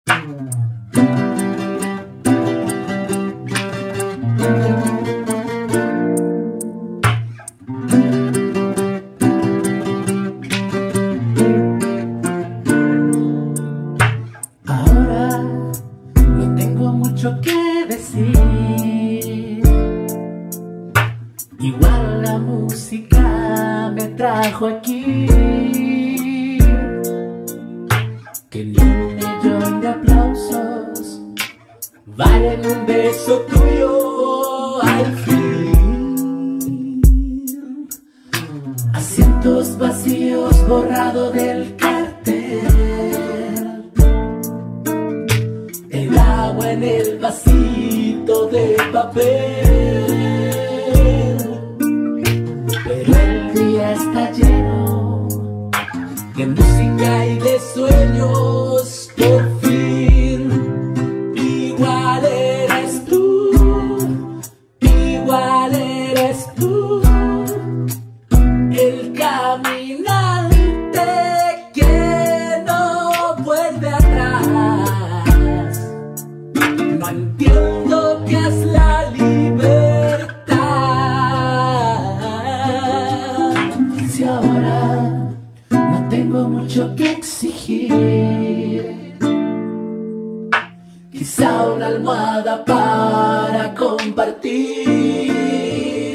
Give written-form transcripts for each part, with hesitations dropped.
Ahora no tengo mucho que decir. Igual la música me trajo aquí. Que ni un millón de aplausos valen un beso tuyo al fin. Asientos vacíos borrado del cartel. El agua en el vasito de papel. Pero el día está lleno de música y de sueños, por fin. Igual eres tú, igual eres tú, el caminante que no vuelve atrás. No entiendo qué es la libertad. Si ahora no tengo mucho que exigir, quizá una almohada para compartir.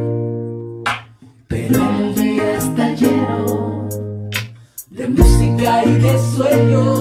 Pero el día está lleno de música y de sueños.